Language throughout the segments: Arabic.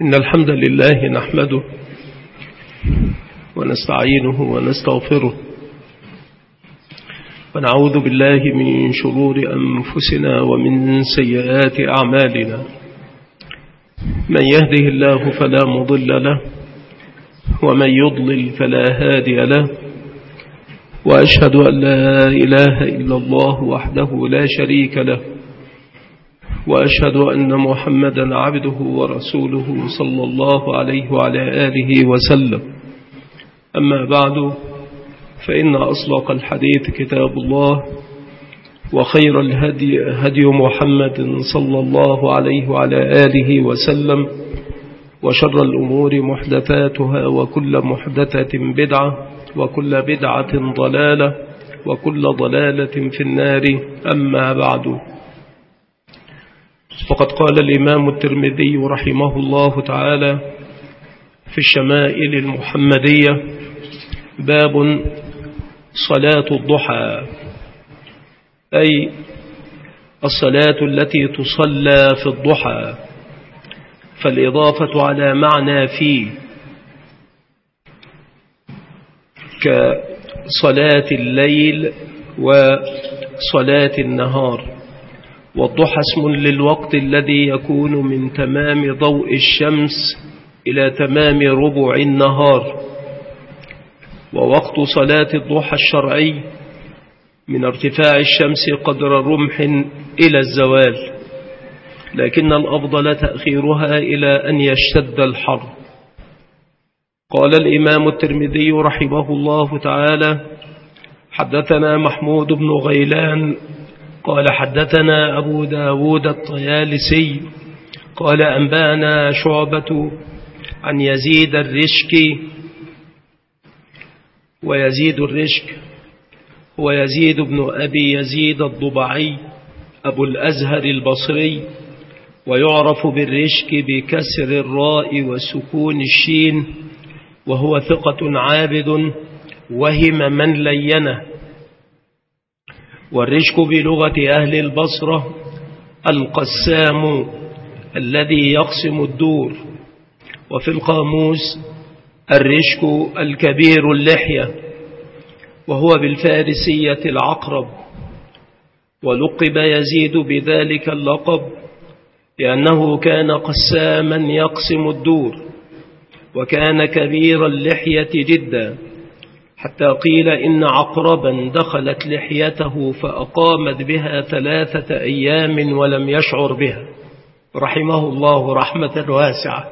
إن الحمد لله نحمده ونستعينه ونستغفره ونعوذ بالله من شرور أنفسنا ومن سيئات أعمالنا. من يهده الله فلا مضل له ومن يضلل فلا هادي له، وأشهد أن لا إله إلا الله وحده لا شريك له، وأشهد أن محمدا عبده ورسوله صلى الله عليه وعلى آله وسلم. أما بعد، فإن أصدق الحديث كتاب الله، وخير الهدي هدي محمد صلى الله عليه وعلى آله وسلم، وشر الأمور محدثاتها، وكل محدثة بدعة، وكل بدعة ضلالة، وكل ضلالة في النار. أما بعد، فقد قال الإمام الترمذي رحمه الله تعالى في الشمائل المحمدية: باب صلاة الضحى، أي الصلاة التي تصلى في الضحى، فالإضافة على معنى فيه كصلاة الليل وصلاة النهار. والضحى اسم للوقت الذي يكون من تمام ضوء الشمس إلى تمام ربع النهار. ووقت صلاة الضحى الشرعي من ارتفاع الشمس قدر رمح إلى الزوال، لكن الأفضل تأخيرها إلى أن يشتد الحر. قال الإمام الترمذي رحمه الله تعالى: حدثنا محمود بن غيلان قال حدثنا أبو داود الطيالسي قال أنبانا شعبة عن يزيد الرشك، ويزيد الرشك هو يزيد بن أبي يزيد الضبعي أبو الأزهر البصري، ويعرف بالرشك بكسر الراء وسكون الشين، وهو ثقة عابد وهم من لينه. والرشك بلغة أهل البصرة القسام الذي يقسم الدور، وفي القاموس الرشك الكبير اللحية، وهو بالفارسية العقرب. ولقب يزيد بذلك اللقب لأنه كان قساما يقسم الدور، وكان كبير اللحية جدا، حتى قيل إن عقربا دخلت لحيته فأقامت بها 3 أيام ولم يشعر بها، رحمه الله رحمة واسعة.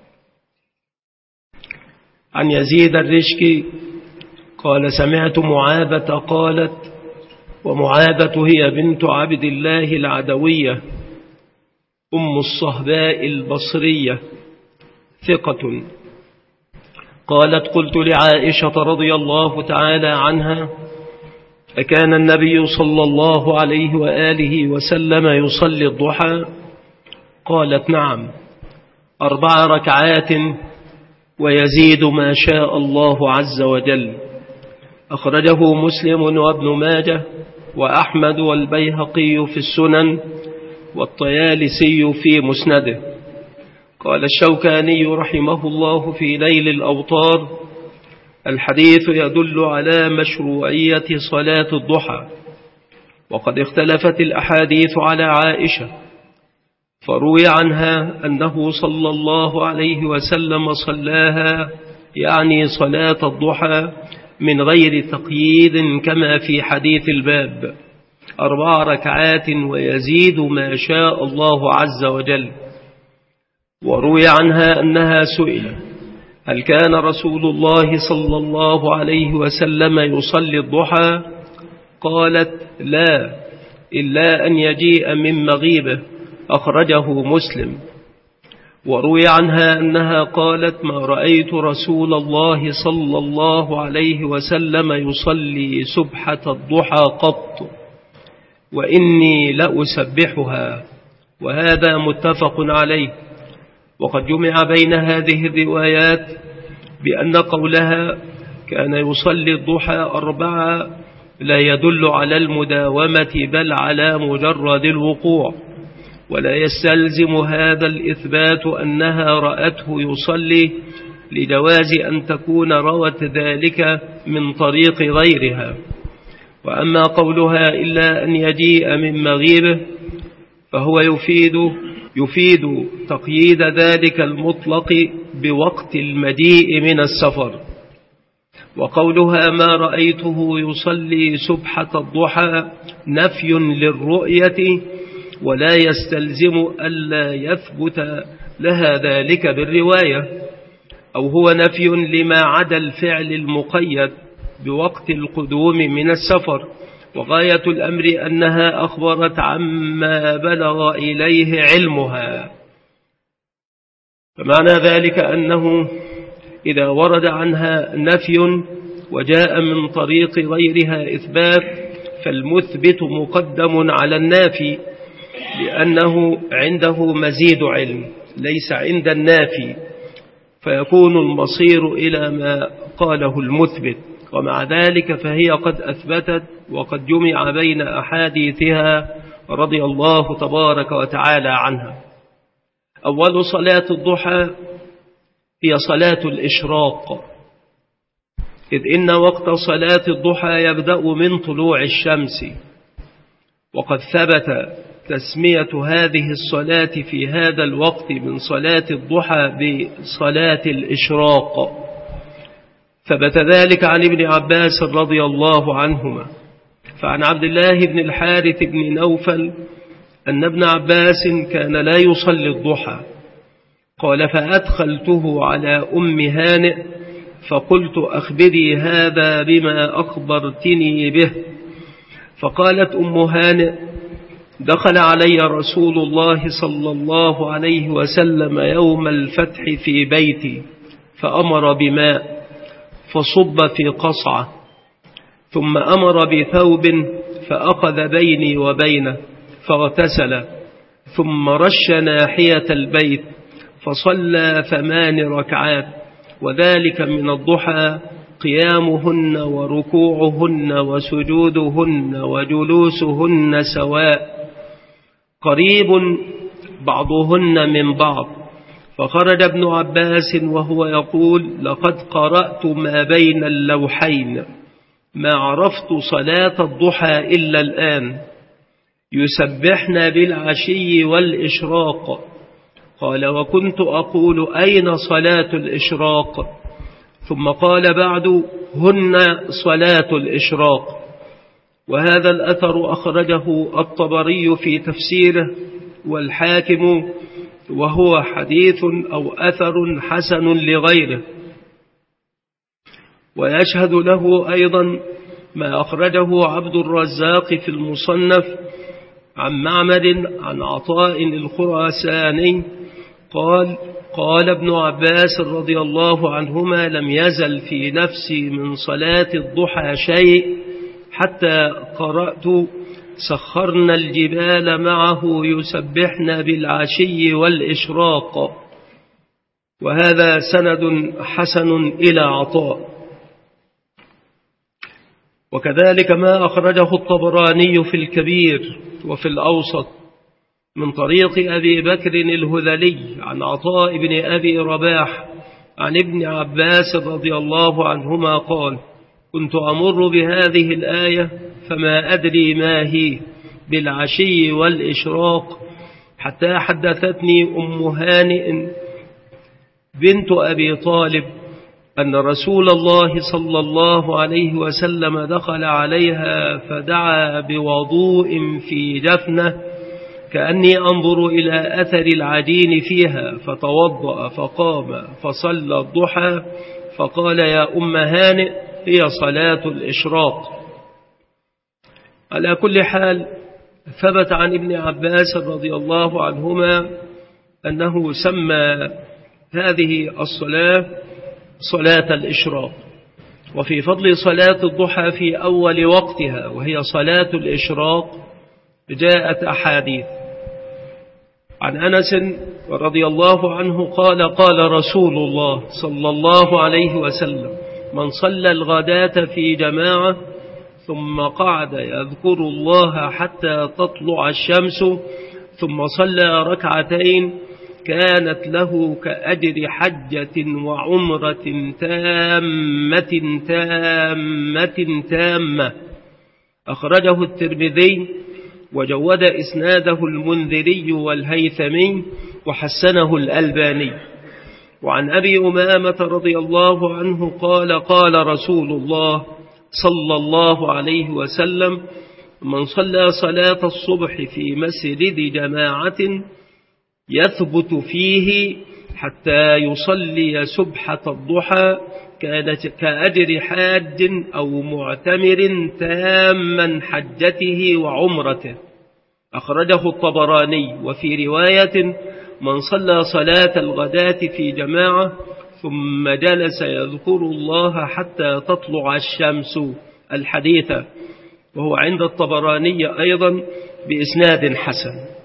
عن يزيد الرشكي قال: سمعت معابة قالت، ومعابة هي بنت عبد الله العدوية أم الصهباء البصرية ثقة، قالت: قلت لعائشة رضي الله تعالى عنها: أكان النبي صلى الله عليه وآله وسلم يصلي الضحى؟ قالت: نعم، 4 ركعات ويزيد ما شاء الله عز وجل. أخرجه مسلم وابن ماجه وأحمد والبيهقي في السنن والطيالسي في مسنده. قال الشوكاني رحمه الله في نيل الأوطار: الحديث يدل على مشروعية صلاة الضحى، وقد اختلفت الأحاديث على عائشة، فروي عنها أنه صلى الله عليه وسلم صلاها، يعني صلاة الضحى، من غير تقييد كما في حديث الباب، 4 ركعات ويزيد ما شاء الله عز وجل. وروي عنها أنها سئل: هل كان رسول الله صلى الله عليه وسلم يصلي الضحى؟ قالت: لا، إلا أن يجيء من مغيبه. أخرجه مسلم. وروي عنها أنها قالت: ما رأيت رسول الله صلى الله عليه وسلم يصلي سبحة الضحى قط، وإني لأسبحها. وهذا متفق عليه. وقد جمع بين هذه الروايات بأن قولها كان يصلي الضحى 4 لا يدل على المداومة، بل على مجرد الوقوع، ولا يستلزم هذا الإثبات أنها رأته يصلي لجواز أن تكون روت ذلك من طريق غيرها. وأما قولها إلا أن يجيء من مغيبه فهو يفيد تقييد ذلك المطلق بوقت المجيء من السفر. وقولها ما رأيته يصلي سبحة الضحى نفي للرؤية، ولا يستلزم ألا يثبت لها ذلك بالرواية، أو هو نفي لما عدا الفعل المقيد بوقت القدوم من السفر. وغاية الأمر أنها أخبرت عما بلغ إليه علمها. فمعنى ذلك أنه إذا ورد عنها نفي وجاء من طريق غيرها إثبات فالمثبت مقدم على النافي، لأنه عنده مزيد علم ليس عند النافي، فيكون المصير إلى ما قاله المثبت. ومع ذلك فهي قد أثبتت وقد جمع بين أحاديثها رضي الله تبارك وتعالى عنها. أول صلاة الضحى هي صلاة الإشراق، إذ إن وقت صلاة الضحى يبدأ من طلوع الشمس، وقد ثبت تسمية هذه الصلاة في هذا الوقت من صلاة الضحى بصلاة الإشراق. ثبت ذلك عن ابن عباس رضي الله عنهما. فعن عبد الله بن الحارث بن نوفل أن ابن عباس كان لا يصلي الضحى، قال فأدخلته على أم هانئ فقلت أخبري هذا بما أخبرتني به. فقالت أم هانئ دخل علي رسول الله صلى الله عليه وسلم يوم الفتح في بيتي فأمر بماء فصب في قصعة، ثم أمر بثوب فأخذ بيني وبينه فاغتسل، ثم رش ناحية البيت فصلى 8 ركعات، وذلك من الضحى قيامهن وركوعهن وسجودهن وجلوسهن سواء قريب بعضهن من بعض. فخرج ابن عباس وهو يقول لقد قرأت ما بين اللوحين ما عرفت صلاة الضحى إلا الآن، يسبحن بالعشي والإشراق. قال وكنت أقول أين صلاة الإشراق؟ ثم قال بعد هن صلاة الإشراق. وهذا الأثر أخرجه الطبري في تفسيره والحاكم، وهو حديث أو أثر حسن لغيره. ويشهد له أيضا ما أخرجه عبد الرزاق في المصنف عن معمر عن عطاء الخراساني قال ابن عباس رضي الله عنهما لم يزل في نفسي من صلاة الضحى شيء حتى قرأت سخرنا الجبال معه يسبحن بالعشي والإشراق. وهذا سند حسن إلى عطاء. وكذلك ما أخرجه الطبراني في الكبير وفي الأوسط من طريق أبي بكر الهذلي عن عطاء بن أبي رباح عن ابن عباس رضي الله عنهما قال كنت أمر بهذه الآية فما أدري ما هي بالعشي والإشراق حتى حدثتني أم هانئ بنت أبي طالب أن رسول الله صلى الله عليه وسلم دخل عليها فدعا بوضوء في جفنة كأني أنظر إلى أثر العجين فيها، فتوضأ فقام فصلى الضحى، فقال يا أم هانئ هي صلاة الإشراق. على كل حال ثبت عن ابن عباس رضي الله عنهما أنه سمى هذه الصلاة صلاة الإشراق. وفي فضل صلاة الضحى في أول وقتها وهي صلاة الإشراق جاءت أحاديث. عن أنس رضي الله عنه قال رسول الله صلى الله عليه وسلم من صلى الغداة في جماعة ثم قعد يذكر الله حتى تطلع الشمس ثم صلى ركعتين كانت له كأجر حجة وعمرة تامة تامة تامة. أخرجه الترمذي وجود إسناده المنذري والهيثمي وحسنه الألباني. وعن أبي أمامة رضي الله عنه قال قال رسول الله صلى الله عليه وسلم: من صلى صلاة الصبح في مسجد جماعة يثبت فيه حتى يصلي سبحة الضحى كانت كأجر حاج أو معتمر تاما حجته وعمرته. أخرجه الطبراني. وفي رواية: من صلى صلاة الغداة في جماعة ثم جلس يذكر الله حتى تطلع الشمس، الحديث، وهو عند الطبراني أيضا بإسناد حسن.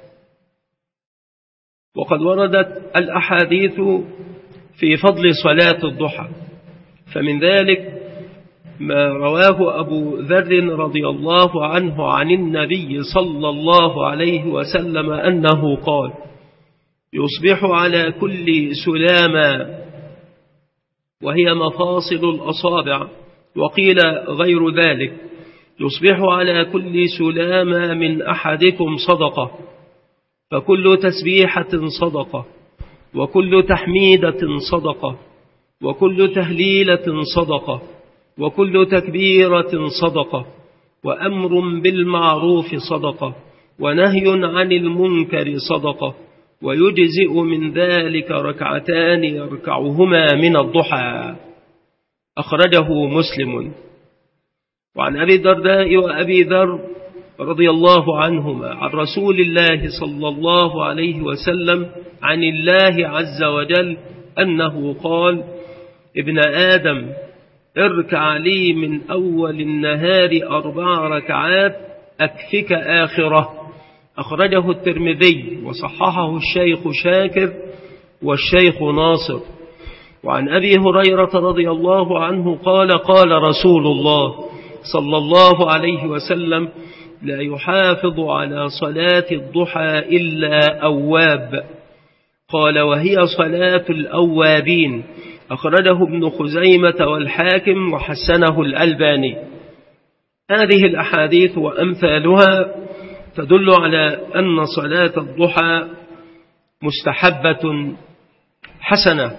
وقد وردت الأحاديث في فضل صلاة الضحى، فمن ذلك ما رواه أبو ذر رضي الله عنه عن النبي صلى الله عليه وسلم أنه قال: يصبح على كل سلامة، وهي مفاصل الأصابع، وقيل غير ذلك، يصبح على كل سلامة من أحدكم صدقة، فكل تسبيحة صدقة، وكل تحميدة صدقة، وكل تهليلة صدقة، وكل تكبيرة صدقة، وأمر بالمعروف صدقة، ونهي عن المنكر صدقة، ويجزئ من ذلك ركعتان يركعهما من الضحى. أخرجه مسلم. وعن أبي الدرداء وأبي ذر رضي الله عنهما عن رسول الله صلى الله عليه وسلم عن الله عز وجل أنه قال: ابن آدم اركع لي من أول النهار 4 ركعات أكفك آخرة. أخرجه الترمذي وصححه الشيخ شاكر والشيخ ناصر. وعن أبي هريرة رضي الله عنه قال قال رسول الله صلى الله عليه وسلم: لا يحافظ على صلاة الضحى إلا أواب. قال: وهي صلاة الأوابين. أخرجه ابن خزيمة والحاكم وحسنه الألباني. هذه الأحاديث وأمثالها تدل على أن صلاة الضحى مستحبة حسنة،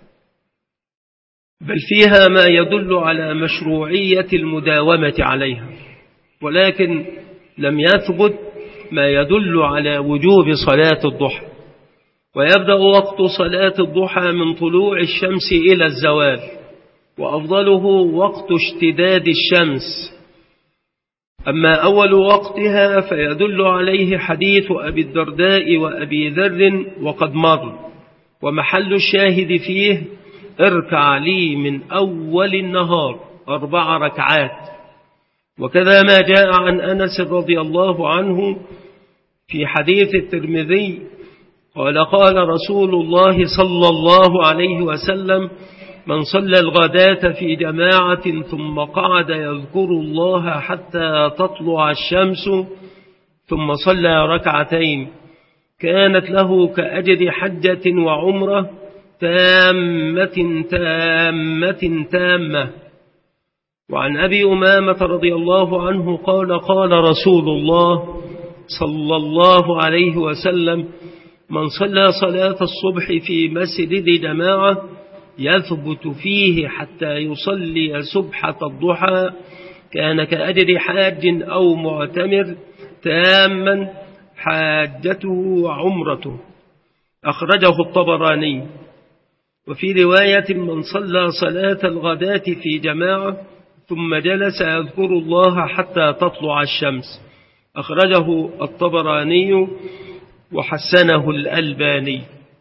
بل فيها ما يدل على مشروعية المداومة عليها، ولكن لم يثبت ما يدل على وجوب صلاة الضحى. ويبدأ وقت صلاة الضحى من طلوع الشمس إلى الزوال، وأفضله وقت اشتداد الشمس. أما أول وقتها فيدل عليه حديث أبي الدرداء وأبي ذر وقد مر، ومحل الشاهد فيه: اركع لي من أول النهار 4 ركعات. وكذا ما جاء عن أنس رضي الله عنه في حديث الترمذي قال قال رسول الله صلى الله عليه وسلم: من صلى الغداة في جماعة ثم قعد يذكر الله حتى تطلع الشمس ثم صلى ركعتين كانت له كأجر حجة وعمرة تامة تامة تامة. وعن أبي أمامة رضي الله عنه قال قال رسول الله صلى الله عليه وسلم: من صلى صلاة الصبح في مسجد جماعة يثبت فيه حتى يصلي سبحة الضحى كان كأجر حاج أو معتمر تاما حاجته وعمرته. أخرجه الطبراني. وفي رواية: من صلى صلاة الغداة في جماعة ثم جلس يذكر الله حتى تطلع الشمس. أخرجه الطبراني وحسنه الألباني.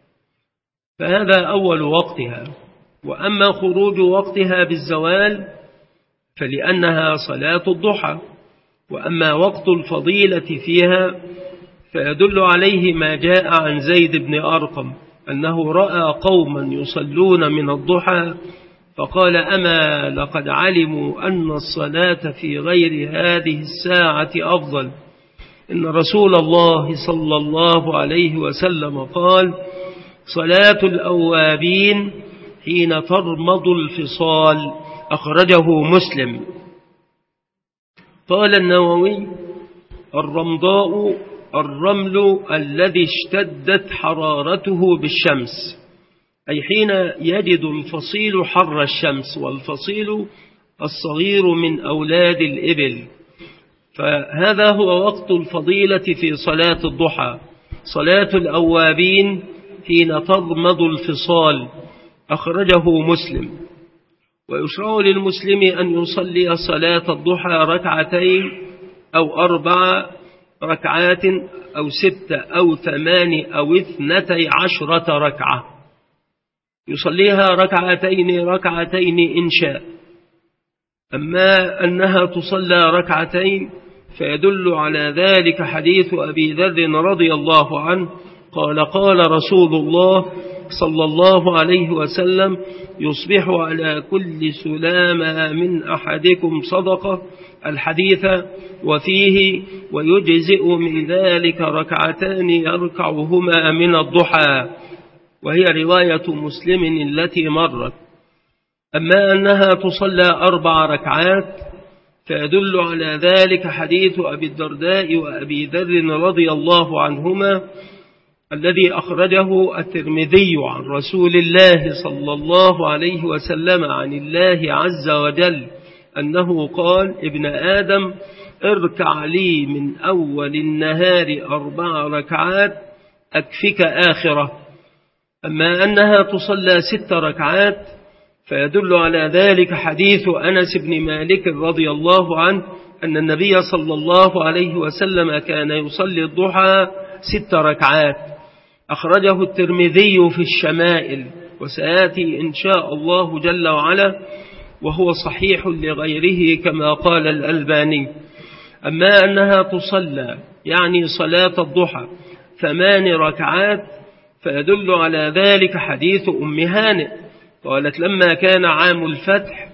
فهذا أول وقتها. وأما خروج وقتها بالزوال فلأنها صلاة الضحى. وأما وقت الفضيلة فيها فيدل عليه ما جاء عن زيد بن أرقم أنه رأى قوما يصلون من الضحى فقال: أما لقد علموا أن الصلاة في غير هذه الساعة أفضل. إن رسول الله صلى الله عليه وسلم قال: صلاة الأوابين حين ترمض الفصال، أخرجه مسلم. قال النووي: الرمضاء الرمل الذي اشتدت حرارته بالشمس، أي حين يجد الفصيل حر الشمس، والفصيل الصغير من أولاد الإبل. فهذا هو وقت الفضيلة في صلاة الضحى، صلاة الأوابين حين ترمض الفصال، أخرجه مسلم. ويشرع للمسلم أن يصلي صلاة الضحى ركعتين أو 4 ركعات أو 6 أو 8 أو 12 ركعة، يصليها ركعتين إن شاء. أما أنها تصلى ركعتين فيدل على ذلك حديث أبي ذر رضي الله عنه قال: قال رسول الله صلى الله عليه وسلم: يصبح على كل سلامة من أحدكم صدقة، الحديث. وفيه: ويجزئ من ذلك ركعتان يركعهما من الضحى، وهي رواية مسلم التي مرت. أما أنها تصلى 4 ركعات فيدل على ذلك حديث أبي الدرداء وأبي ذر رضي الله عنهما الذي أخرجه الترمذي عن رسول الله صلى الله عليه وسلم عن الله عز وجل أنه قال: ابن آدم اركع لي من أول النهار 4 ركعات أكفك آخرة. أما أنها تصلى 6 ركعات فيدل على ذلك حديث أنس بن مالك رضي الله عنه أن النبي صلى الله عليه وسلم كان يصلي الضحى 6 ركعات، أخرجه الترمذي في الشمائل، وسيأتي إن شاء الله جل وعلا، وهو صحيح لغيره كما قال الألباني. أما أنها تصلى يعني صلاة الضحى 8 ركعات فيدل على ذلك حديث أم هانئ قالت: لما كان عام الفتح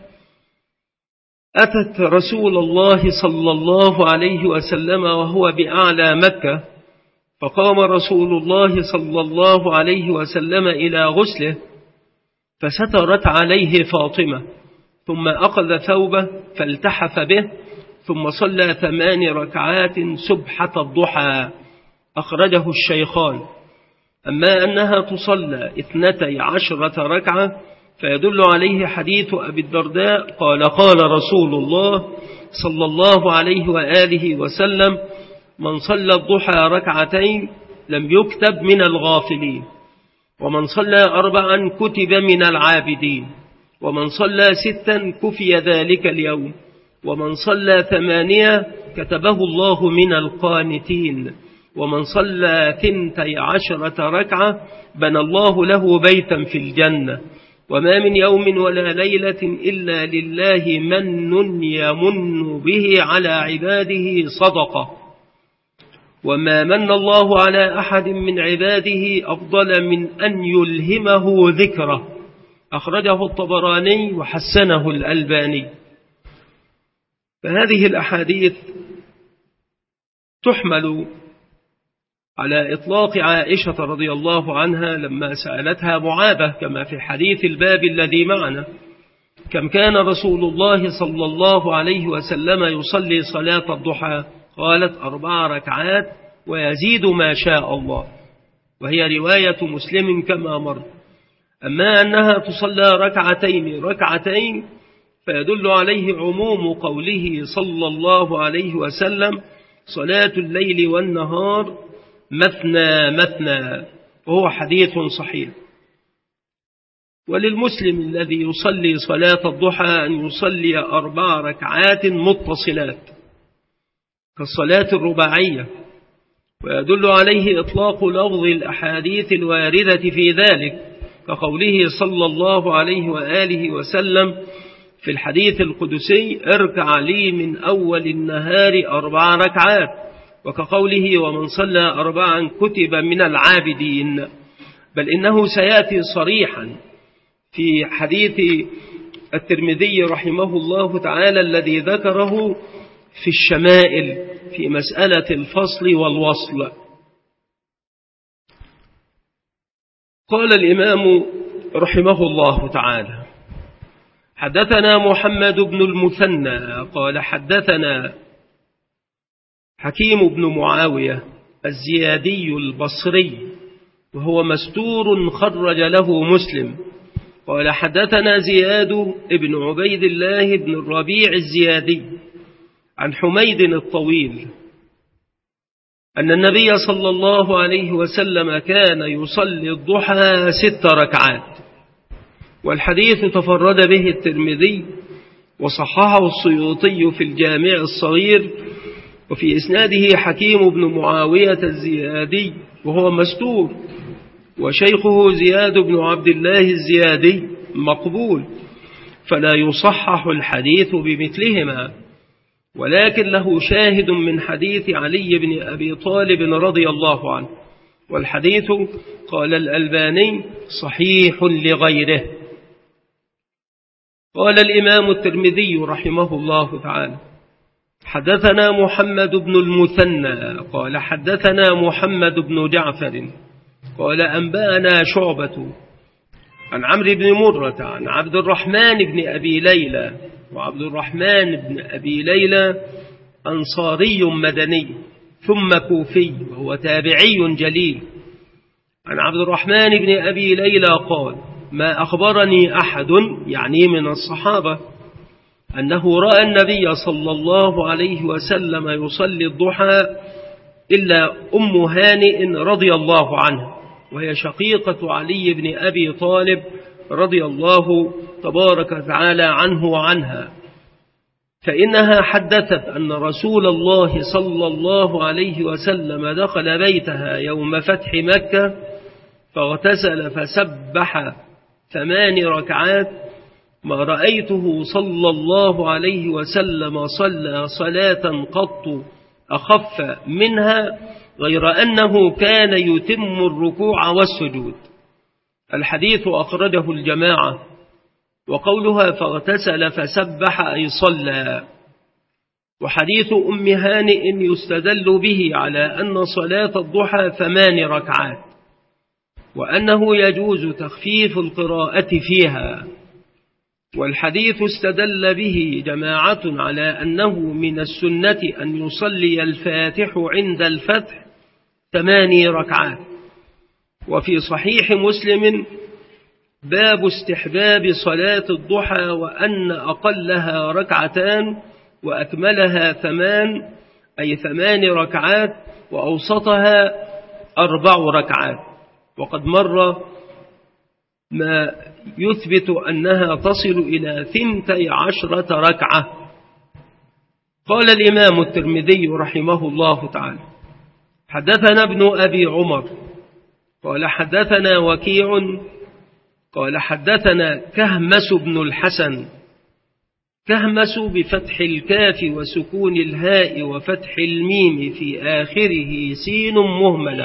أتت رسول الله صلى الله عليه وسلم وهو بأعلى مكة، فقام رسول الله صلى الله عليه وسلم إلى غسله فسترت عليه فاطمة، ثم أخذ ثوبه فالتحف به، ثم صلى 8 ركعات سبحة الضحى، أخرجه الشيخان. أما أنها تصلى 12 ركعة فيدل عليه حديث أبي الدرداء قال: قال رسول الله صلى الله عليه وآله وسلم: من صلى الضحى 2 ركعتين لم يكتب من الغافلين، ومن صلى 4 كتب من العابدين، ومن صلى 6 كفي ذلك اليوم، ومن صلى 8 كتبه الله من القانتين، ومن صلى 12 ركعة بنى الله له بيتا في الجنة. وما من يوم ولا ليلة إلا لله من يمن به على عباده صدقة، وما من الله على أحد من عباده أفضل من أن يلهمه ذكره، أخرجه الطبراني وحسنه الألباني. فهذه الأحاديث تحمل على إطلاق عائشة رضي الله عنها لما سألتها معاذة كما في حديث الباب الذي معنا: كم كان رسول الله صلى الله عليه وسلم يصلي صلاة الضحى؟ قالت: 4 ركعات ويزيد ما شاء الله، وهي رواية مسلم كما مر. أما أنها تصلى 2 ركعتين فيدل عليه عموم قوله صلى الله عليه وسلم: صلاة الليل والنهار مثنى مثنى، وهو حديث صحيح. وللمسلم الذي يصلي صلاة الضحى أن يصلي 4 ركعات متصلات كالصلاة الرباعية، ويدل عليه إطلاق لفظ الأحاديث الواردة في ذلك كقوله صلى الله عليه وآله وسلم في الحديث القدسي: اركع لي من أول النهار 4 ركعات، وكقوله: ومن صلى 4 كتب من العابدين. بل إنه سيأتي صريحا في حديث الترمذي رحمه الله تعالى الذي ذكره في الشمائل في مسألة الفصل والوصل. قال الإمام رحمه الله تعالى: حدثنا محمد بن المثنى قال حدثنا حكيم بن معاوية الزيادي البصري وهو مستور خرج له مسلم قال حدثنا زياد بن عبيد الله بن الربيع الزيادي عن حميد الطويل أن النبي صلى الله عليه وسلم كان يصلي الضحى 6 ركعات، والحديث تفرد به الترمذي وصححه السيوطي في الجامع الصغير، وفي إسناده حكيم بن معاوية الزيادي وهو مستور، وشيخه زياد بن عبد الله الزيادي مقبول، فلا يصحح الحديث بمثلهما، ولكن له شاهد من حديث علي بن أبي طالب رضي الله عنه، والحديث قال الألباني صحيح لغيره. قال الإمام الترمذي رحمه الله تعالى: حدثنا محمد بن المثنى قال حدثنا محمد بن جعفر قال أنبأنا شعبة عن عمرو بن مرة عن عبد الرحمن بن أبي ليلى، وعبد الرحمن بن أبي ليلى أنصاري مدني ثم كوفي وهو تابعي جليل. عن عبد الرحمن بن أبي ليلى قال: ما أخبرني أحد يعني من الصحابة أنه رأى النبي صلى الله عليه وسلم يصلي الضحى إلا أم هانئ رضي الله عنها، وهي شقيقة علي بن أبي طالب رضي الله تبارك وتعالى عنه وعنها، فإنها حدثت أن رسول الله صلى الله عليه وسلم دخل بيتها يوم فتح مكة فاغتسل فسبح 8 ركعات، ما رأيته صلى الله عليه وسلم صلى صلاة قط أخف منها، غير أنه كان يتم الركوع والسجود. الحديث أخرجه الجماعة، وقولها فاغتسل فسبح أي صلى. وحديث أم هانئ يستدل به على أن صلاة الضحى 8 ركعات، وأنه يجوز تخفيف القراءة فيها. والحديث استدل به جماعة على أنه من السنة أن يصلي الفاتح عند الفتح 8 ركعات. وفي صحيح مسلم باب استحباب صلاة الضحى وأن أقلها 2 وأكملها 8 أي 8 ركعات وأوسطها 4 ركعات، وقد مر ما يثبت أنها تصل إلى 12 ركعة. قال الإمام الترمذي رحمه الله تعالى: حدثنا ابن أبي عمر قال حدثنا وكيع قال حدثنا كهمس بن الحسن، كهمس بفتح الكاف وسكون الهاء وفتح الميم في آخره سين مهملة.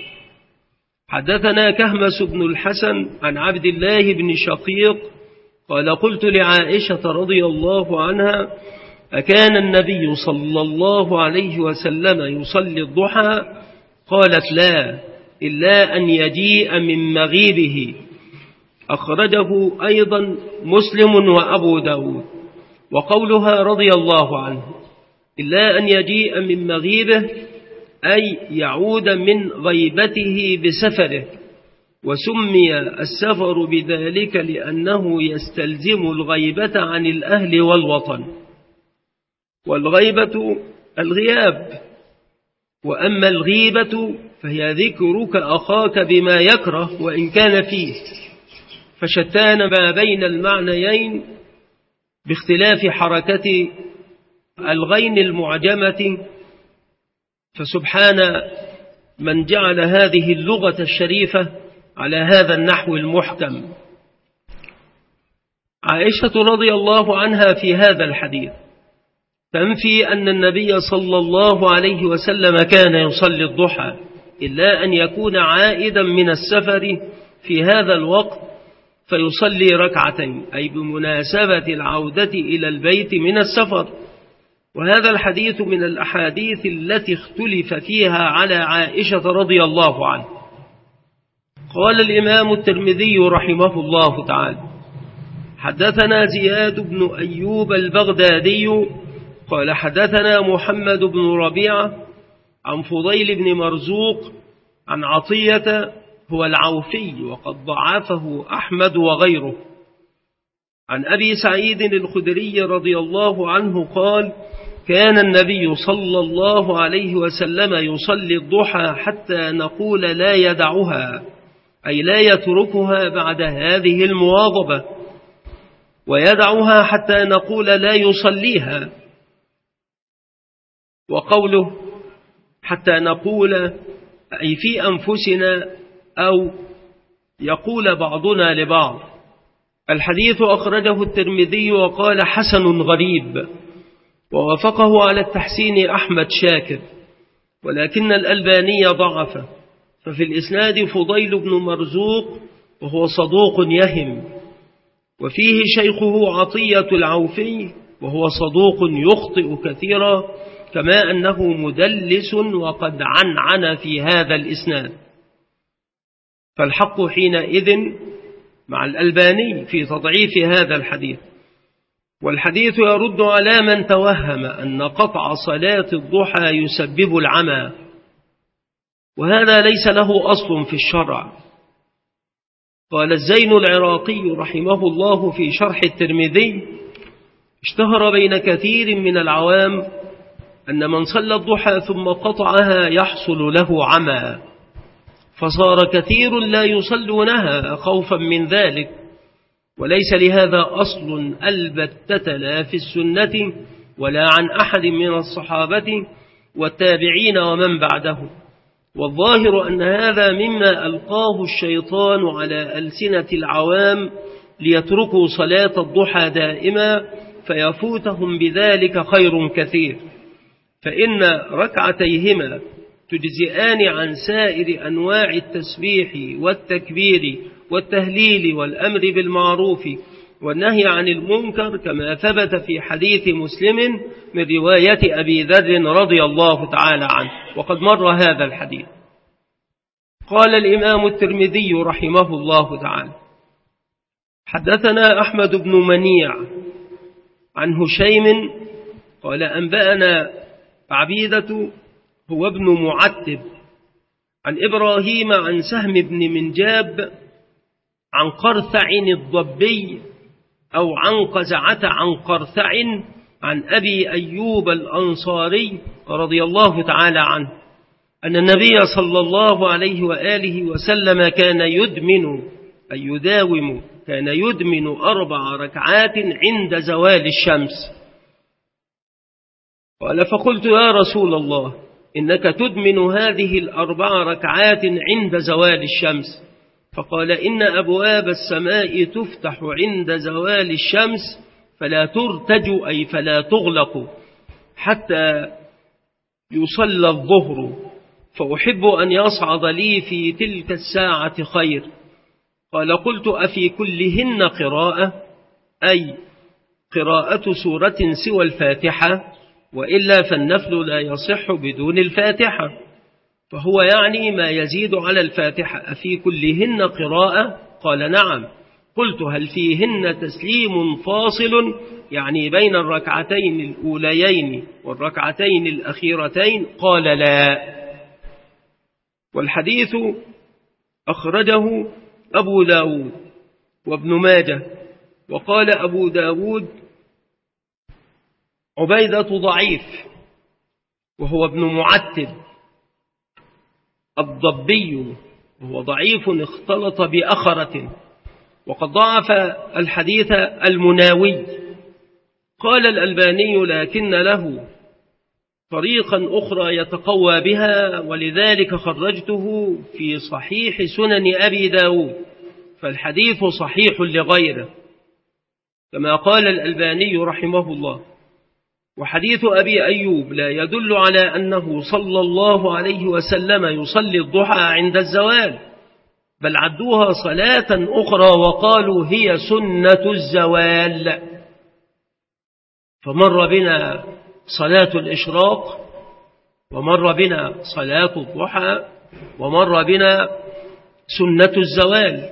حدثنا كهمس بن الحسن عن عبد الله بن شقيق قال قلت لعائشة رضي الله عنها: أكان النبي صلى الله عليه وسلم يصلي الضحى؟ قالت: لا، إلا أن يجيء من مغيبه. أخرجه أيضا مسلم وأبو داود. وقولها رضي الله عنه إلا أن يجيء من مغيبه أي يعود من غيبته بسفره، وسمي السفر بذلك لأنه يستلزم الغيبة عن الأهل والوطن، والغيبة الغياب، وأما الغيبة فهي ذكرك أخاك بما يكره وإن كان فيه، فشتان ما بين المعنيين باختلاف حركة الغين المعجمة، فسبحان من جعل هذه اللغة الشريفة على هذا النحو المحكم. عائشة رضي الله عنها في هذا الحديث تنفي أن النبي صلى الله عليه وسلم كان يصلي الضحى، إلا أن يكون عائدا من السفر في هذا الوقت فيصلي 2 أي بمناسبة العودة إلى البيت من السفر، وهذا الحديث من الأحاديث التي اختلف فيها على عائشة رضي الله عنها. قال الإمام الترمذي رحمه الله تعالى: حدثنا زياد بن أيوب البغدادي قال حدثنا محمد بن ربيعة عن فضيل بن مرزوق عن عطية هو العوفي وقد ضعفه أحمد وغيره عن أبي سعيد الخدري رضي الله عنه قال: كان النبي صلى الله عليه وسلم يصلي الضحى حتى نقول لا يدعها، أي لا يتركها بعد هذه المواظبة، ويدعها حتى نقول لا يصليها. وقوله حتى نقول أي في أنفسنا أو يقول بعضنا لبعض. الحديث أخرجه الترمذي وقال حسن غريب، ووافقه على التحسين أحمد شاكر، ولكن الألباني ضعفه، ففي الإسناد فضيل بن مرزوق وهو صدوق يهم، وفيه شيخه عطية العوفي وهو صدوق يخطئ كثيرا، كما أنه مدلس وقد عنعن في هذا الإسناد. فالحق حينئذ مع الألباني في تضعيف هذا الحديث. والحديث يرد على من توهم أن قطع صلاة الضحى يسبب العمى، وهذا ليس له أصل في الشرع. قال الزين العراقي رحمه الله في شرح الترمذي: اشتهر بين كثير من العوام أن من صلى الضحى ثم قطعها يحصل له عمى، فصار كثير لا يصلونها خوفا من ذلك، وليس لهذا أصل البتة لا في السنة ولا عن أحد من الصحابة والتابعين ومن بعده. والظاهر أن هذا مما ألقاه الشيطان على ألسنة العوام ليتركوا صلاة الضحى دائما، فيفوتهم بذلك خير كثير، فإن ركعتيهما تجزئان عن سائر أنواع التسبيح والتكبير والتهليل والأمر بالمعروف والنهي عن المنكر، كما ثبت في حديث مسلم من رواية أبي ذر رضي الله تعالى عنه، وقد مر هذا الحديث. قال الإمام الترمذي رحمه الله تعالى: حدثنا أحمد بن منيع عن هشيم قال أنبأنا عبيدة هو ابن معتب عن إبراهيم عن سهم بن منجاب عن قرثع الضبي أو عن قزعة عن قرثع عن أبي أيوب الأنصاري رضي الله تعالى عنه أن النبي صلى الله عليه وآله وسلم كان يدمن 4 ركعات عند زوال الشمس. قال فقلت يا رسول الله إنك تدمن هذه 4 ركعات عند زوال الشمس، فقال إن أبواب السماء تفتح عند زوال الشمس فلا ترتج أي فلا تغلق حتى يصلى الظهر، فأحب أن يصعد لي في تلك الساعة خير. قال قلت أفي كلهن قراءة، أي قراءة سورة سوى الفاتحة، وإلا فالنفل لا يصح بدون الفاتحة، فهو يعني ما يزيد على الفاتحة. أفي كلهن قراءة؟ قال نعم. قلت هل فيهن تسليم فاصل يعني بين الركعتين الأوليين والركعتين الأخيرتين؟ قال لا. والحديث أخرجه أبو داود وابن ماجه، وقال أبو داود عبيدة ضعيف وهو ابن معتب الضبي، وهو ضعيف اختلط بأخرة، وقد ضعف الحديث المناوي. قال الألباني لكن له طريقا أخرى يتقوى بها، ولذلك خرجته في صحيح سنن أبي داود، فالحديث صحيح لغيره كما قال الألباني رحمه الله. وحديث أبي أيوب لا يدل على أنه صلى الله عليه وسلم يصلي الضحى عند الزوال، بل عدوها صلاة أخرى وقالوا هي سنة الزوال. فمر بنا صلاة الإشراق، ومر بنا صلاة الضحى، ومر بنا سنة الزوال.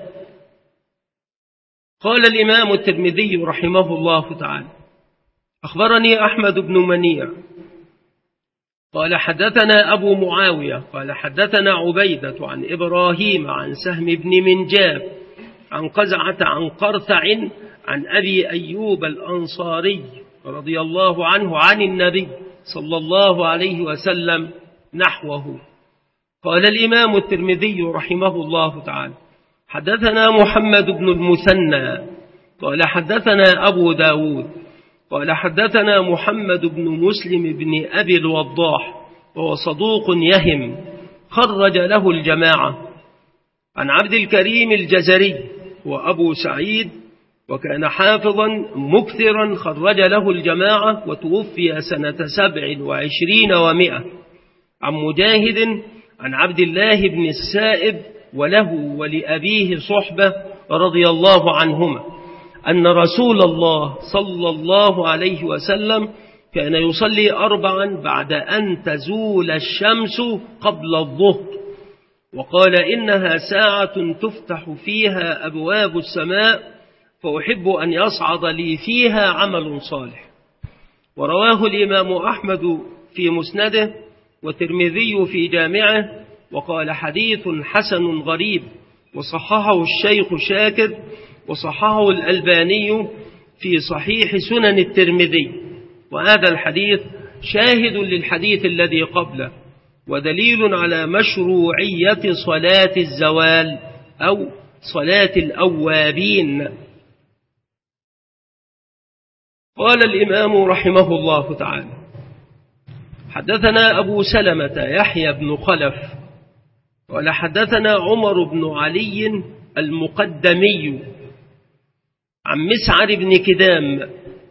قال الإمام الترمذي رحمه الله تعالى: أخبرني أحمد بن منيع قال حدثنا أبو معاوية قال حدثنا عبيدة عن إبراهيم عن سهم بن منجاب عن قزعة عن قرثع عن أبي أيوب الأنصاري رضي الله عنه عن النبي صلى الله عليه وسلم نحوه. قال الإمام الترمذي رحمه الله تعالى: حدثنا محمد بن المثنى قال حدثنا أبو داود قال حدثنا محمد بن مسلم بن أبي الوضاح وهو صدوق يهم خرج له الجماعة، عن عبد الكريم الجزري وأبو سعيد وكان حافظا مكثرا خرج له الجماعة وتوفي سنة 27 و100، عن مجاهد عن عبد الله بن السائب وله ولأبيه صحبة رضي الله عنهما أن رسول الله صلى الله عليه وسلم كان يصلي 4 بعد أن تزول الشمس قبل الظهر، وقال: إنها ساعة تفتح فيها أبواب السماء فأحب أن يصعد لي فيها عمل صالح. ورواه الإمام أحمد في مسنده والترمذي في جامعه، وقال: حديث حسن غريب، وصححه الشيخ شاكر، وصححه الألباني في صحيح سنن الترمذي. وهذا الحديث شاهد للحديث الذي قبله، ودليل على مشروعية صلاة الزوال أو صلاة الأوابين. قال الإمام رحمه الله تعالى: حدثنا أبو سلمة يحيى بن خلف قال حدثنا عمر بن علي المقدمي عن مسعر بن كدام.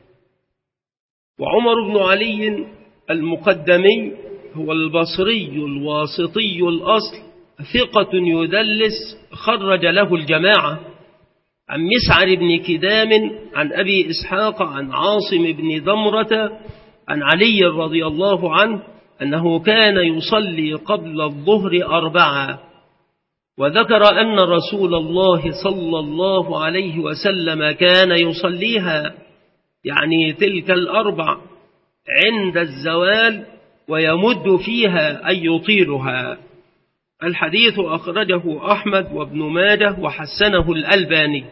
وعمر بن علي المقدمي هو البصري الواسطي الأصل، ثقة يدلس خرج له الجماعة، عن مسعر بن كدام عن أبي إسحاق عن عاصم بن ضمرة عن علي رضي الله عنه أنه كان يصلي قبل الظهر 4، وذكر أن رسول الله صلى الله عليه وسلم كان يصليها، يعني تلك 4 عند الزوال، ويمد فيها أي يطيلها. الحديث أخرجه أحمد وابن ماجه وحسنه الألباني،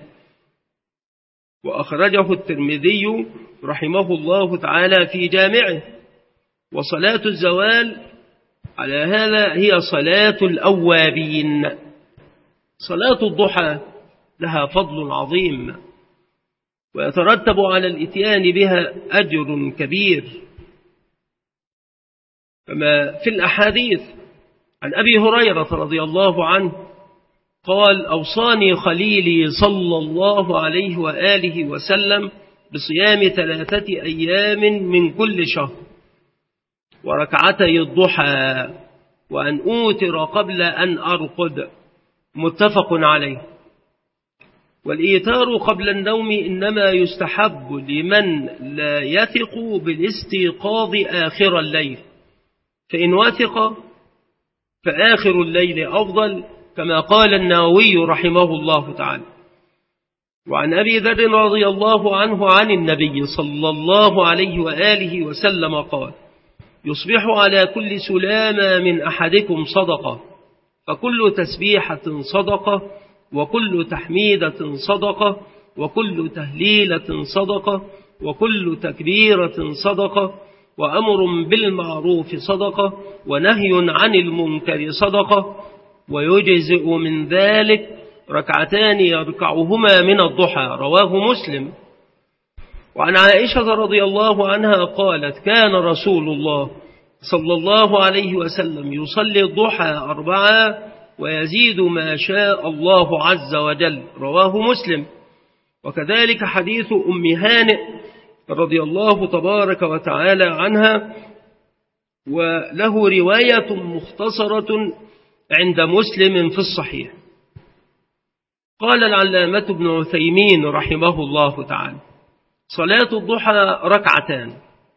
وأخرجه الترمذي رحمه الله تعالى في جامعه. وصلاة الزوال على هذا هي صلاة الأوابين. صلاة الضحى لها فضل عظيم، ويترتب على الإتيان بها أجر كبير، كما في الأحاديث عن أبي هريرة رضي الله عنه قال: أوصاني خليلي صلى الله عليه وآله وسلم بصيام 3 أيام من كل شهر، وركعتي الضحى، وأن أوتر قبل أن أرقد. متفق عليه. والإيتار قبل النوم إنما يستحب لمن لا يثق بالاستيقاظ آخر الليل، فإن وثق فآخر الليل أفضل، كما قال النووي رحمه الله تعالى. وعن أبي ذر رضي الله عنه عن النبي صلى الله عليه وآله وسلم قال: يصبح على كل سلامة من أحدكم صدقة، فكل تسبيحة صدقة، وكل تحميدة صدقة، وكل تهليلة صدقة، وكل تكبيرة صدقة، وأمر بالمعروف صدقة، ونهي عن المنكر صدقة، ويجزئ من ذلك 2 يركعهما من الضحى. رواه مسلم. وعن عائشة رضي الله عنها قالت: كان رسول الله صلى الله عليه وسلم يصلي الضحى 4 ويزيد ما شاء الله عز وجل. رواه مسلم. وكذلك حديث أم هانئ رضي الله تبارك وتعالى عنها، وله رواية مختصرة عند مسلم في الصحيح. قال العلامة ابن عثيمين رحمه الله تعالى: صلاة الضحى 2،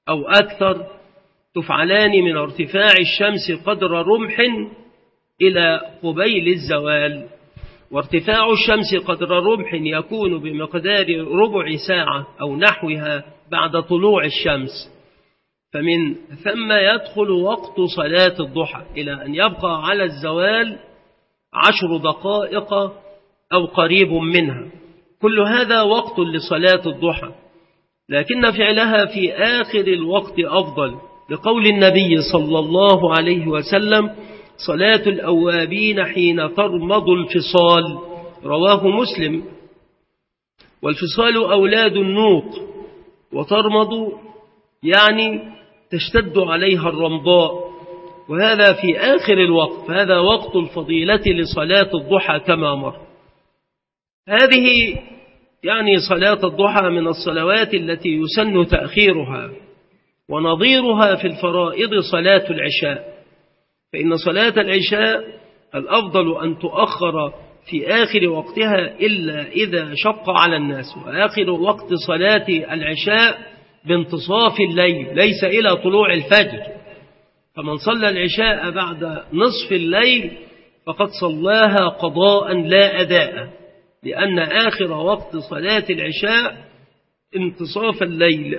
أو أكثر تفعلان من ارتفاع الشمس قدر رمح إلى قبيل الزوال. وارتفاع الشمس قدر رمح يكون بمقدار ربع ساعة أو نحوها بعد طلوع الشمس، فمن ثم يدخل وقت صلاة الضحى إلى أن يبقى على الزوال 10 دقائق أو قريب منها. كل هذا وقت لصلاة الضحى، لكن فعلها في آخر الوقت أفضل، لقول النبي صلى الله عليه وسلم: صلاة الأوابين حين ترمض الفصال، رواه مسلم. والفصال أولاد النوق، وترمض يعني تشتد عليها الرمضاء، وهذا في آخر الوقت، فهذا وقت الفضيلة لصلاة الضحى كما مر. هذه يعني صلاة الضحى من الصلوات التي يسن تأخيرها، ونظيرها في الفرائض صلاة العشاء، فإن صلاة العشاء الأفضل أن تؤخر في آخر وقتها إلا إذا شق على الناس. وآخر وقت صلاة العشاء بانتصاف الليل، ليس إلى طلوع الفجر، فمن صلى العشاء بعد نصف الليل فقد صلاها قضاء لا أداء، لأن آخر وقت صلاة العشاء انتصاف الليل.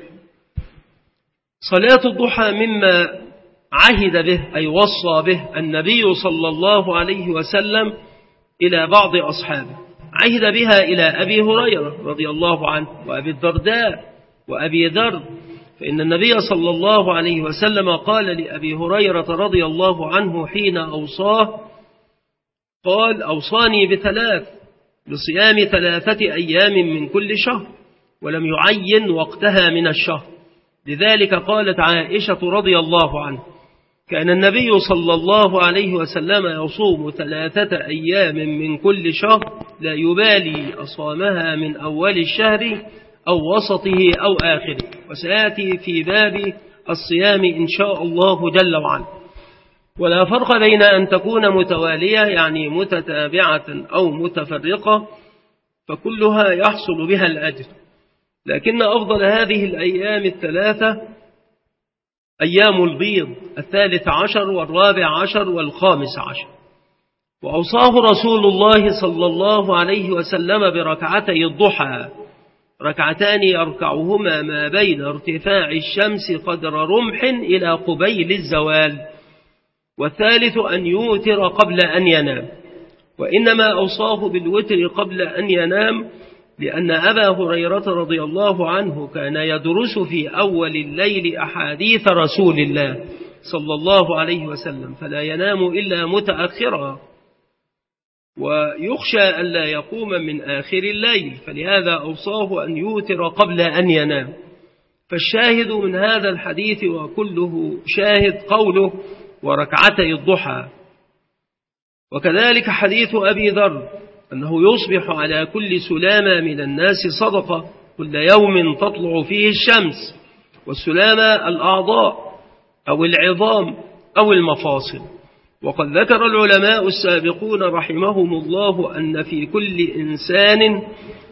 صلاة الضحى مما عهد به أي وصى به النبي صلى الله عليه وسلم إلى بعض أصحابه، عهد بها إلى أبي هريرة رضي الله عنه وأبي الدرداء وأبي ذر، فإن النبي صلى الله عليه وسلم قال لأبي هريرة رضي الله عنه حين أوصاه، قال: أوصاني بثلاث، بصيام 3 أيام من كل شهر، ولم يعين وقتها من الشهر. لذلك قالت عائشة رضي الله عنه: كان النبي صلى الله عليه وسلم يصوم 3 أيام من كل شهر، لا يبالي أصامها من أول الشهر أو وسطه أو آخره. وسيأتي في باب الصيام إن شاء الله جل وعلا. ولا فرق بين أن تكون متوالية يعني متتابعة أو متفرقة، فكلها يحصل بها الأجر، لكن أفضل هذه الأيام 3 أيام البيض، 13 و14 و15. وأوصاه رسول الله صلى الله عليه وسلم بركعتي الضحى، 2 يركعهما ما بين ارتفاع الشمس قدر رمح إلى قبيل الزوال، والثالث أن يوتر قبل أن ينام. وإنما أوصاه بالوتر قبل أن ينام لأن أبا هريرة رضي الله عنه كان يدرس في أول الليل أحاديث رسول الله صلى الله عليه وسلم، فلا ينام إلا متأخرا، ويخشى ألا يقوم من آخر الليل، فلهذا أوصاه أن يوتر قبل أن ينام. فالشاهد من هذا الحديث وكله شاهد قوله: وركعتي الضحى. وكذلك حديث أبي ذر أنه يصبح على كل سلامة من الناس صدقة كل يوم تطلع فيه الشمس، والسلامة الأعضاء أو العظام أو المفاصل. وقد ذكر العلماء السابقون رحمهم الله أن في كل إنسان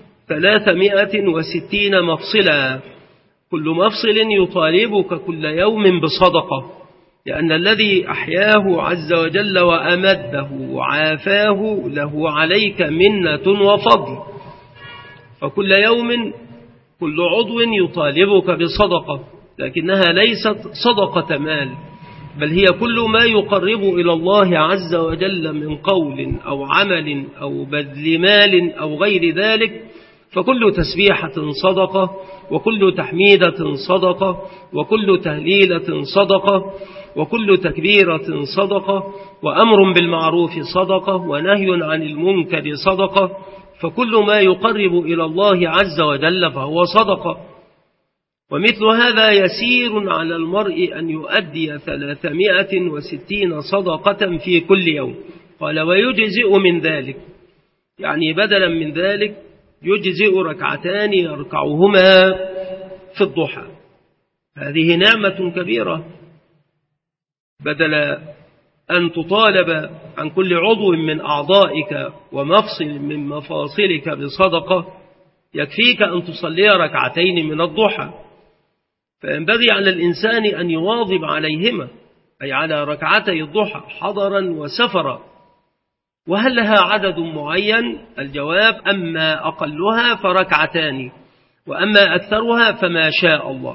360 مفصلا، كل مفصل يطالبك كل يوم بصدقة، لأن الذي أحياه عز وجل وأمده وعافاه له عليك منة وفضل، فكل يوم كل عضو يطالبك بصدقة، لكنها ليست صدقة مال، بل هي كل ما يقرب إلى الله عز وجل من قول أو عمل أو بذل مال أو غير ذلك، فكل تسبيحة صدقة، وكل تحميدة صدقة، وكل تهليلة صدقة، وكل تكبيرة صدقة، وأمر بالمعروف صدقة، ونهي عن المنكر صدقة، فكل ما يقرب إلى الله عز وجل فهو صدقة. ومثل هذا يسير على المرء أن يؤدي 360 صدقة في كل يوم. قال: ويجزئ من ذلك، يعني بدلا من ذلك يجزئ 2 يركعهما في الضحى. هذه نعمة كبيرة، بدل أن تطالب عن كل عضو من أعضائك ومفصل من مفاصلك بصدقة، يكفيك أن تصلي 2 من الضحى. فينبغي على الإنسان أن يواظب عليهما، أي على ركعتي الضحى حضرا وسفرا. وهل لها عدد معين؟ الجواب: أما أقلها فركعتان، وأما أكثرها فما شاء الله.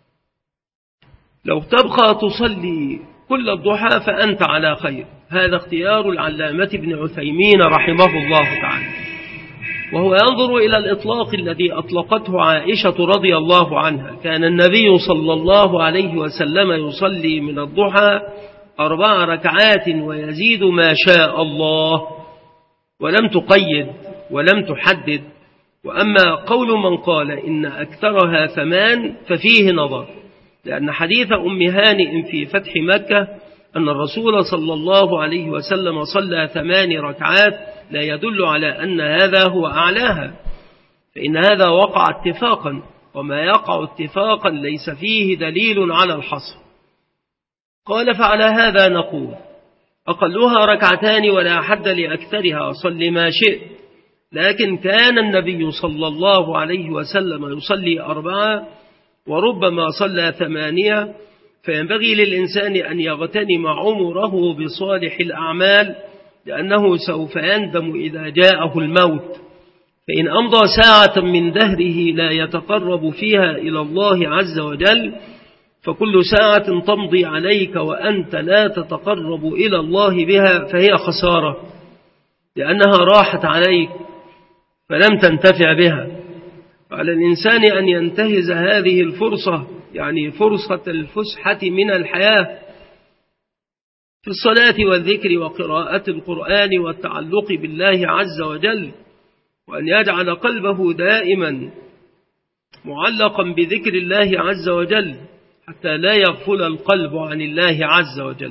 لو تبقى تصلي كل الضحى فأنت على خير. هذا اختيار العلامة ابن عثيمين رحمه الله تعالى، وهو ينظر إلى الإطلاق الذي أطلقته عائشة رضي الله عنها. كان النبي صلى الله عليه وسلم يصلي من الضحى 4 ركعات ويزيد ما شاء الله، ولم تقيد ولم تحدد. وأما قول من قال إن أكثرها 8 ففيه نظر، لأن حديث أم هانئ في فتح مكة أن الرسول صلى الله عليه وسلم صلى 8 ركعات لا يدل على أن هذا هو أعلاها، فإن هذا وقع اتفاقا، وما يقع اتفاقا ليس فيه دليل على الحصر. قال: فعلى هذا نقول: أقلها 2 ولا حد لأكثرها، صل ما شئت. لكن كان النبي صلى الله عليه وسلم يصلي 4 وربما صلى 8، فينبغي للإنسان أن يغتنم عمره بصالح الأعمال، لأنه سوف يندم إذا جاءه الموت. فإن أمضى ساعة من دهره لا يتقرب فيها إلى الله عز وجل، فكل ساعة تمضي عليك وأنت لا تتقرب إلى الله بها فهي خسارة، لأنها راحت عليك فلم تنتفع بها. على الإنسان أن ينتهز هذه الفرصة، يعني فرصة الفسحة من الحياة، في الصلاة والذكر وقراءة القرآن والتعلق بالله عز وجل، وأن يجعل قلبه دائما معلقا بذكر الله عز وجل حتى لا يغفل القلب عن الله عز وجل.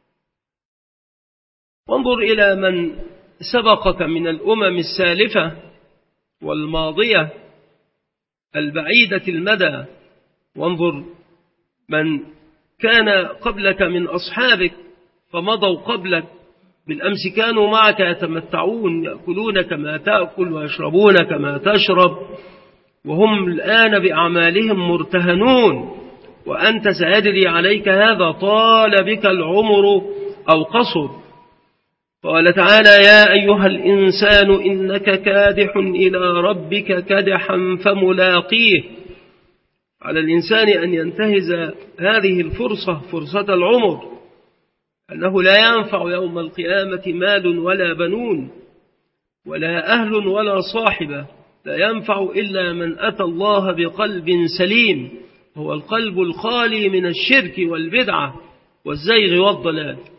وانظر إلى من سبقك من الأمم السالفة والماضية البعيدة المدى، وانظر من كان قبلك من أصحابك فمضوا قبلك، بالأمس كانوا معك يتمتعون، يأكلون كما تأكل ويشربون كما تشرب، وهم الآن بأعمالهم مرتهنون، وأنت سيجري عليك هذا طال بك العمر أو قصر. قال تعالى: يا أيها الإنسان إنك كادح إلى ربك كدحا فملاقيه. على الإنسان أن ينتهز هذه الفرصة، فرصة العمر، أنه لا ينفع يوم القيامة مال ولا بنون ولا أهل ولا صاحبة، لا ينفع إلا من أتى الله بقلب سليم، هو القلب الخالي من الشرك والبدعة والزيغ والضلال.